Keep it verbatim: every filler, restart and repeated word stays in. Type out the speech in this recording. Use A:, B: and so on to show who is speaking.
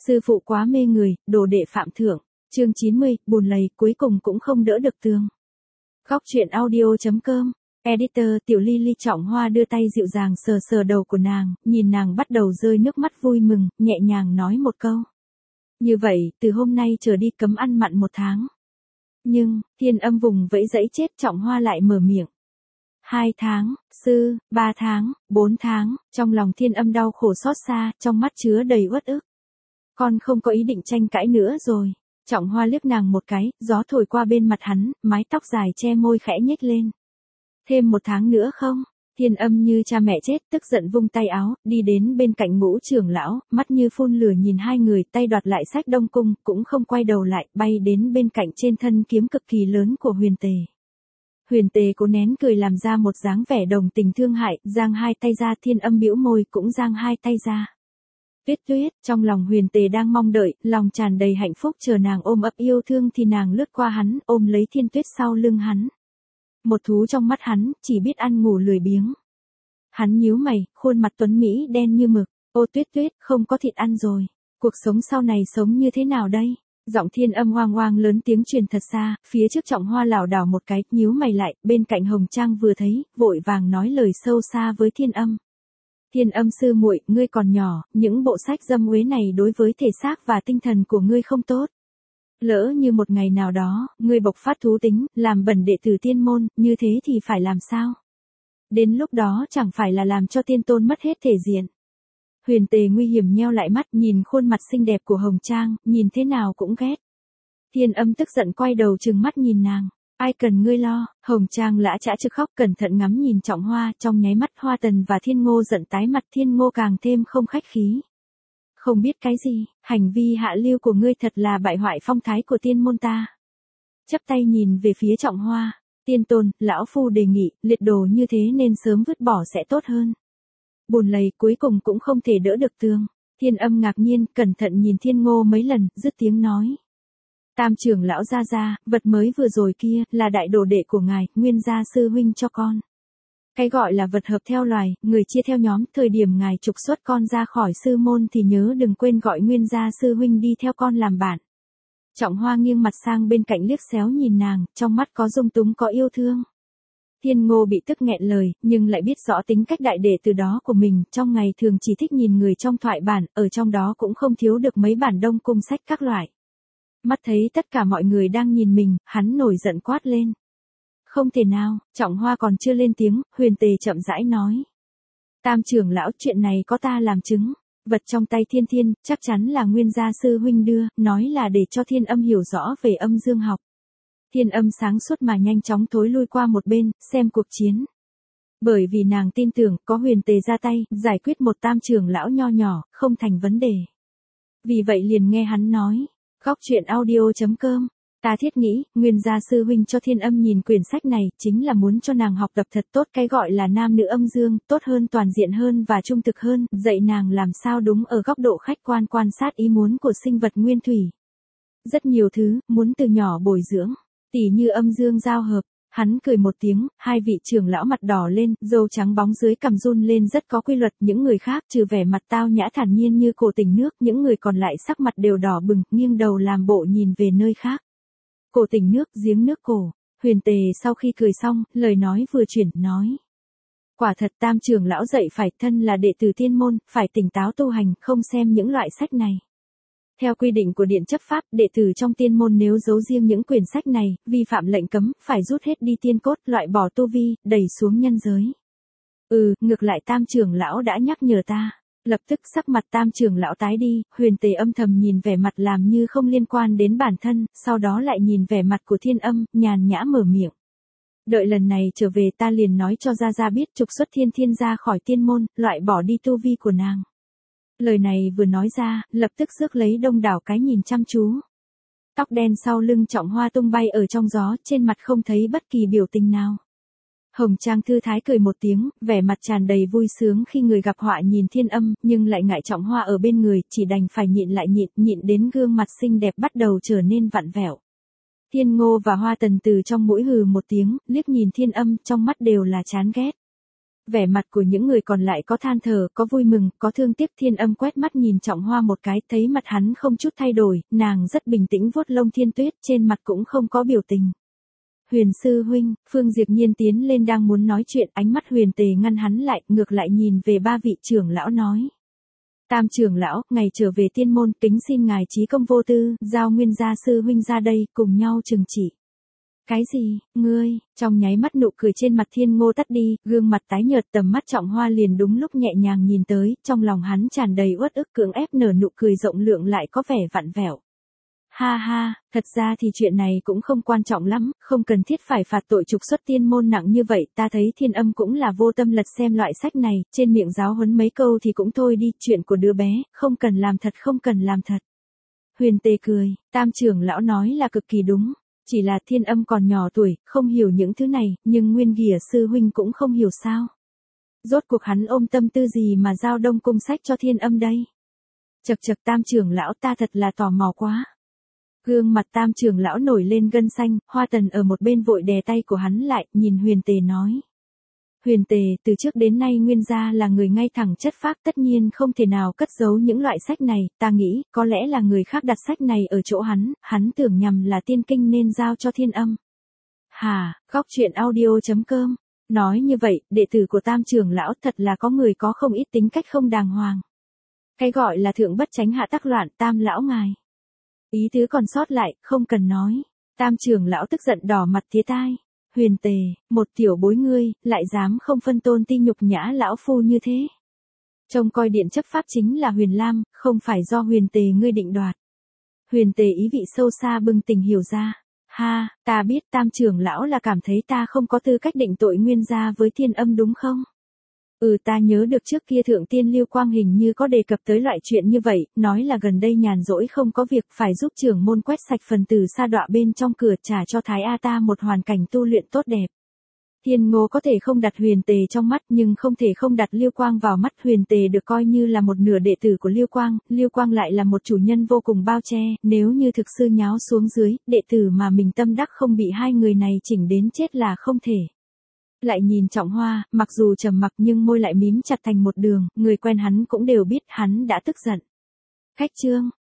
A: Sư phụ quá mê người, đồ đệ phạm thượng. Chương chín mươi, buồn lầy, cuối cùng cũng không đỡ được tường. Góc truyện audio.com. Editor Tiểu Ly Ly Trọng Hoa đưa tay dịu dàng sờ sờ đầu của nàng, nhìn nàng bắt đầu rơi nước mắt vui mừng, nhẹ nhàng nói một câu. Như vậy, từ hôm nay trở đi cấm ăn mặn một tháng. Nhưng, Thiên Âm vùng vẫy dẫy chết. Trọng Hoa lại mở miệng. Hai tháng, sư, ba tháng, bốn tháng, trong lòng Thiên Âm đau khổ xót xa, trong mắt chứa đầy uất ức. Con không có ý định tranh cãi nữa rồi. Trọng Hoa liếc nàng một cái, gió thổi qua bên mặt hắn, mái tóc dài che môi khẽ nhếch lên. Thêm một tháng nữa không? Thiên Âm như cha mẹ chết, tức giận vung tay áo, đi đến bên cạnh Ngũ trưởng lão, mắt như phun lửa nhìn hai người, tay đoạt lại sách Đông Cung, cũng không quay đầu lại, bay đến bên cạnh trên thân kiếm cực kỳ lớn của Huyền Tề. Huyền Tề cố nén cười làm ra một dáng vẻ đồng tình thương hại, giang hai tay ra. Thiên Âm bĩu môi cũng giang hai tay ra. Tuyết Tuyết, trong lòng Huyền Tề đang mong đợi, lòng tràn đầy hạnh phúc chờ nàng ôm ấp yêu thương thì nàng lướt qua hắn, ôm lấy Thiên Tuyết sau lưng hắn. Một thú trong mắt hắn, chỉ biết ăn ngủ lười biếng. Hắn nhíu mày, khuôn mặt tuấn Mỹ đen như mực. Ô Tuyết Tuyết, không có thịt ăn rồi. Cuộc sống sau này sống như thế nào đây? Giọng Thiên Âm oang oang lớn tiếng truyền thật xa, phía trước Trọng Hoa lảo đảo một cái, nhíu mày lại, bên cạnh Hồng Trang vừa thấy, vội vàng nói lời sâu xa với Thiên Âm. Thiên Âm sư muội, ngươi còn nhỏ, những bộ sách dâm uế này đối với thể xác và tinh thần của ngươi không tốt. Lỡ như một ngày nào đó, ngươi bộc phát thú tính, làm bẩn đệ tử tiên môn, như thế thì phải làm sao? Đến lúc đó chẳng phải là làm cho tiên tôn mất hết thể diện. Huyền Tề nguy hiểm nheo lại mắt nhìn khuôn mặt xinh đẹp của Hồng Trang, nhìn thế nào cũng ghét. Thiên Âm tức giận quay đầu trừng mắt nhìn nàng. Ai cần ngươi lo? Hồng Trang lã chã trực khóc cẩn thận ngắm nhìn Trọng Hoa, trong nháy mắt Hoa Tần và Thiên Ngô giận tái mặt. Thiên Ngô càng thêm không khách khí. Không biết cái gì, hành vi hạ lưu của ngươi thật là bại hoại phong thái của tiên môn ta. Chắp tay nhìn về phía Trọng Hoa. Tiên tôn, lão phu đề nghị, liệt đồ như thế nên sớm vứt bỏ sẽ tốt hơn. Buồn lầy, cuối cùng cũng không thể đỡ được tường. Thiên Âm ngạc nhiên, cẩn thận nhìn Thiên Ngô mấy lần, dứt tiếng nói. Tam trưởng lão gia gia, vật mới vừa rồi kia, là đại đồ đệ của ngài, Nguyên gia sư huynh cho con. Cái gọi là vật hợp theo loài, người chia theo nhóm, thời điểm ngài trục xuất con ra khỏi sư môn thì nhớ đừng quên gọi Nguyên gia sư huynh đi theo con làm bạn. Trọng Hoa nghiêng mặt sang bên cạnh liếc xéo nhìn nàng, trong mắt có dung túng có yêu thương. Thiên Ngô bị tức nghẹn lời, nhưng lại biết rõ tính cách đại đệ từ đó của mình, trong ngày thường chỉ thích nhìn người trong thoại bản, ở trong đó cũng không thiếu được mấy bản Đông Cung sách các loại. Mắt thấy tất cả mọi người đang nhìn mình, hắn nổi giận quát lên. Không thể nào, Trọng Hoa còn chưa lên tiếng, Huyền Tề chậm rãi nói. Tam trưởng lão, chuyện này có ta làm chứng. Vật trong tay Thiên Thiên, chắc chắn là Nguyên gia sư huynh đưa, nói là để cho Thiên Âm hiểu rõ về âm dương học. Thiên Âm sáng suốt mà nhanh chóng thối lui qua một bên, xem cuộc chiến. Bởi vì nàng tin tưởng, có Huyền Tề ra tay, giải quyết một tam trưởng lão nho nhỏ, không thành vấn đề. Vì vậy liền nghe hắn nói. Góc truyện audio.com. Ta thiết nghĩ, Nguyên gia sư huynh cho Thiên Âm nhìn quyển sách này, chính là muốn cho nàng học tập thật tốt cái gọi là nam nữ âm dương, tốt hơn toàn diện hơn và trung thực hơn, dạy nàng làm sao đúng ở góc độ khách quan quan sát ý muốn của sinh vật nguyên thủy. Rất nhiều thứ, muốn từ nhỏ bồi dưỡng, tỉ như âm dương giao hợp. Hắn cười một tiếng, hai vị trưởng lão mặt đỏ lên, râu trắng bóng dưới cằm run lên rất có quy luật, những người khác trừ vẻ mặt tao nhã thản nhiên như Cổ Tỉnh Nước, những người còn lại sắc mặt đều đỏ bừng, nghiêng đầu làm bộ nhìn về nơi khác. Cổ Tỉnh Nước, giếng nước cổ. Huyền Tề sau khi cười xong, lời nói vừa chuyển, nói. Quả thật tam trưởng lão dạy phải, thân là đệ tử tiên môn, phải tỉnh táo tu hành, không xem những loại sách này. Theo quy định của điện chấp pháp, đệ tử trong tiên môn nếu giấu riêng những quyển sách này, vi phạm lệnh cấm, phải rút hết đi tiên cốt, loại bỏ tu vi, đẩy xuống nhân giới. Ừ, ngược lại tam trưởng lão đã nhắc nhở ta. Lập tức sắc mặt tam trưởng lão tái đi, Huyền Tề âm thầm nhìn vẻ mặt làm như không liên quan đến bản thân, sau đó lại nhìn vẻ mặt của Thiên Âm, nhàn nhã mở miệng. Đợi lần này trở về ta liền nói cho Gia Gia biết trục xuất Thiên Thiên ra khỏi tiên môn, loại bỏ đi tu vi của nàng. Lời này vừa nói ra, lập tức rước lấy đông đảo cái nhìn chăm chú. Tóc đen sau lưng Trọng Hoa tung bay ở trong gió, trên mặt không thấy bất kỳ biểu tình nào. Hồng Trang thư thái cười một tiếng, vẻ mặt tràn đầy vui sướng khi người gặp họa nhìn Thiên Âm, nhưng lại ngại Trọng Hoa ở bên người, chỉ đành phải nhịn lại nhịn, nhịn đến gương mặt xinh đẹp bắt đầu trở nên vặn vẹo. Thiên Ngô và Hoa Tần từ trong mũi hừ một tiếng, liếc nhìn Thiên Âm, trong mắt đều là chán ghét. Vẻ mặt của những người còn lại có than thở, có vui mừng, có thương tiếc. Thiên Âm quét mắt nhìn Trọng Hoa một cái, thấy mặt hắn không chút thay đổi, nàng rất bình tĩnh vuốt lông Thiên Tuyết, trên mặt cũng không có biểu tình. Huyền sư huynh, Phương Diệp Nhiên tiến lên đang muốn nói chuyện, ánh mắt Huyền Tề ngăn hắn lại, ngược lại nhìn về ba vị trưởng lão nói. Tam trưởng lão, ngày trở về tiên môn, kính xin ngài trí công vô tư, giao Nguyên gia sư huynh ra đây, cùng nhau trừng trị. Cái gì, ngươi, trong nháy mắt nụ cười trên mặt Thiên Ngô tắt đi, gương mặt tái nhợt, tầm mắt Trọng Hoa liền đúng lúc nhẹ nhàng nhìn tới, trong lòng hắn tràn đầy uất ức, cưỡng ép nở nụ cười rộng lượng lại có vẻ vặn vẹo. Ha ha, thật ra thì chuyện này cũng không quan trọng lắm, không cần thiết phải phạt tội trục xuất tiên môn nặng như vậy, ta thấy Thiên Âm cũng là vô tâm lật xem loại sách này, trên miệng giáo huấn mấy câu thì cũng thôi đi, chuyện của đứa bé, không cần làm thật không cần làm thật. Huyền Tề cười, Tam trưởng lão nói là cực kỳ đúng, chỉ là Thiên Âm còn nhỏ tuổi, không hiểu những thứ này, nhưng Nguyên Ghìa sư huynh cũng không hiểu sao. Rốt cuộc hắn ôm tâm tư gì mà giao Đông Cung sách cho Thiên Âm đây? Chậc chậc Tam trưởng lão, ta thật là tò mò quá. Gương mặt Tam trưởng lão nổi lên gân xanh, Hoa Tần ở một bên vội đè tay của hắn lại, nhìn Huyền Tề nói. Huyền Tề, từ trước đến nay Nguyên gia là người ngay thẳng chất phác, tất nhiên không thể nào cất giấu những loại sách này, ta nghĩ, có lẽ là người khác đặt sách này ở chỗ hắn, hắn tưởng nhầm là tiên kinh nên giao cho Thiên Âm. Hà, góc truyện audio chấm com. Nói như vậy, đệ tử của Tam trưởng lão thật là có người có không ít tính cách không đàng hoàng. Cái gọi là thượng bất chánh hạ tắc loạn, Tam lão ngài. Ý tứ còn sót lại, không cần nói. Tam trưởng lão tức giận đỏ mặt tía tai. Huyền Tề, một tiểu bối ngươi, lại dám không phân tôn ti nhục nhã lão phu như thế. Trông coi điện chấp pháp chính là Huyền Lam, không phải do Huyền Tề ngươi định đoạt. Huyền Tề ý vị sâu xa bừng tỉnh hiểu ra. Ha, ta biết Tam trưởng lão là cảm thấy ta không có tư cách định tội Nguyên gia với Thiên Âm đúng không? Ừ, ta nhớ được trước kia Thượng Tiên Lưu Quang hình như có đề cập tới loại chuyện như vậy, nói là gần đây nhàn rỗi không có việc phải giúp trưởng môn quét sạch phần tử sa đọa bên trong cửa, trả cho Thái A ta một hoàn cảnh tu luyện tốt đẹp. Thiên Ngô có thể không đặt Huyền Tề trong mắt nhưng không thể không đặt Lưu Quang vào mắt. Huyền Tề được coi như là một nửa đệ tử của Lưu Quang, Lưu Quang lại là một chủ nhân vô cùng bao che, nếu như thực sư nháo xuống dưới, đệ tử mà mình tâm đắc không bị hai người này chỉnh đến chết là không thể. Lại nhìn Trọng Hoa, mặc dù trầm mặc nhưng môi lại mím chặt thành một đường, người quen hắn cũng đều biết hắn đã tức giận. Cách chương